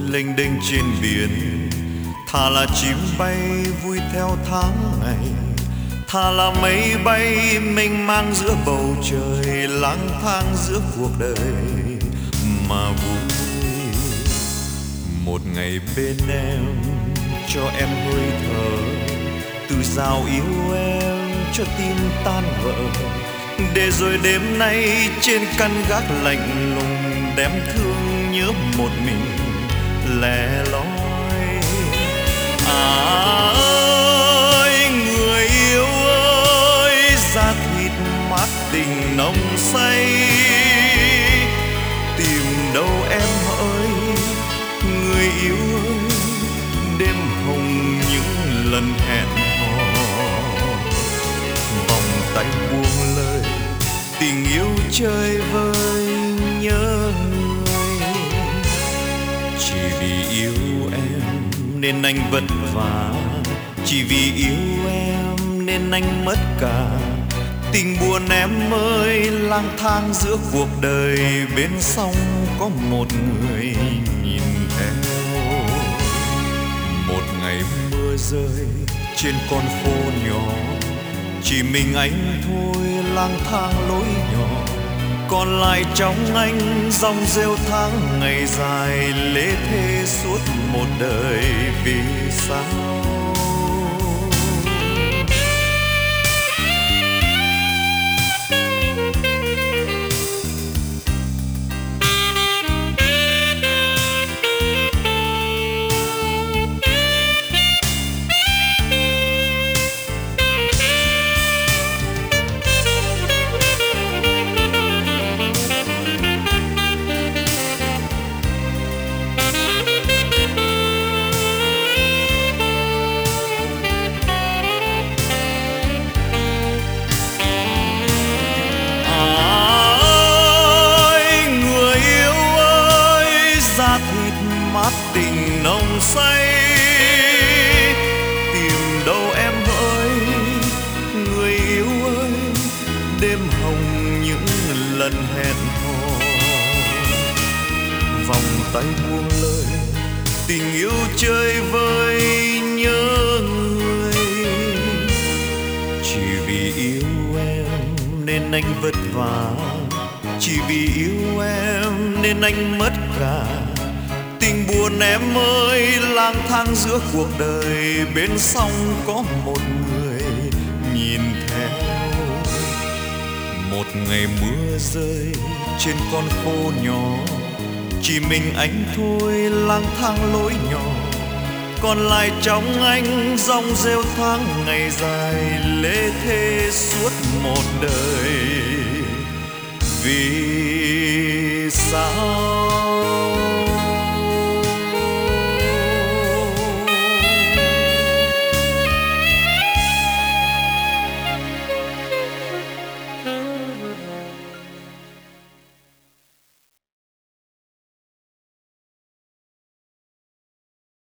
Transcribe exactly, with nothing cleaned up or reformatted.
lênh đênh trên biển. Thà là chim bay vui theo tháng ngày, thà là mây bay mênh mang giữa bầu trời, lang thang giữa cuộc đời mà vui. Một ngày bên em cho em hơi thở, từ giao yêu em cho tim tan vỡ, để rồi đêm nay trên căn gác lạnh lùng đem thương nhớ một mình lẻ loi. À ơi người yêu ơi, da thịt mát tình nồng say, tìm đâu em ơi người yêu ơi, đêm hồng những lần hẹn hò, vòng tay buông lời tình yêu chơi vơi nhớ người. Chỉ vì yêu em nên anh vất vả, chỉ vì yêu em nên anh mất cả. Tình buồn em ơi, lang thang giữa cuộc đời, bên sông có một người nhìn theo. Một ngày mưa rơi trên con phố nhỏ, chỉ mình anh thôi lang thang lối nhỏ, còn lại trong anh dòng rêu tháng ngày dài, lê thê suốt một đời vì sao. Mát tình nồng say, tìm đâu em ơi người yêu ơi, đêm hồng những lần hẹn hò, vòng tay buông lời tình yêu chơi vơi nhớ người. Chỉ vì yêu em nên anh vất vả, chỉ vì yêu em nên anh mất cả. Tình buồn em ơi, lang thang giữa cuộc đời, bên sông có một người nhìn theo. Một ngày mưa rơi trên con phố nhỏ, chỉ mình anh thôi lang thang lối nhỏ, còn lại trong anh dòng rêu tháng ngày dài, lê thê suốt một đời vì sao.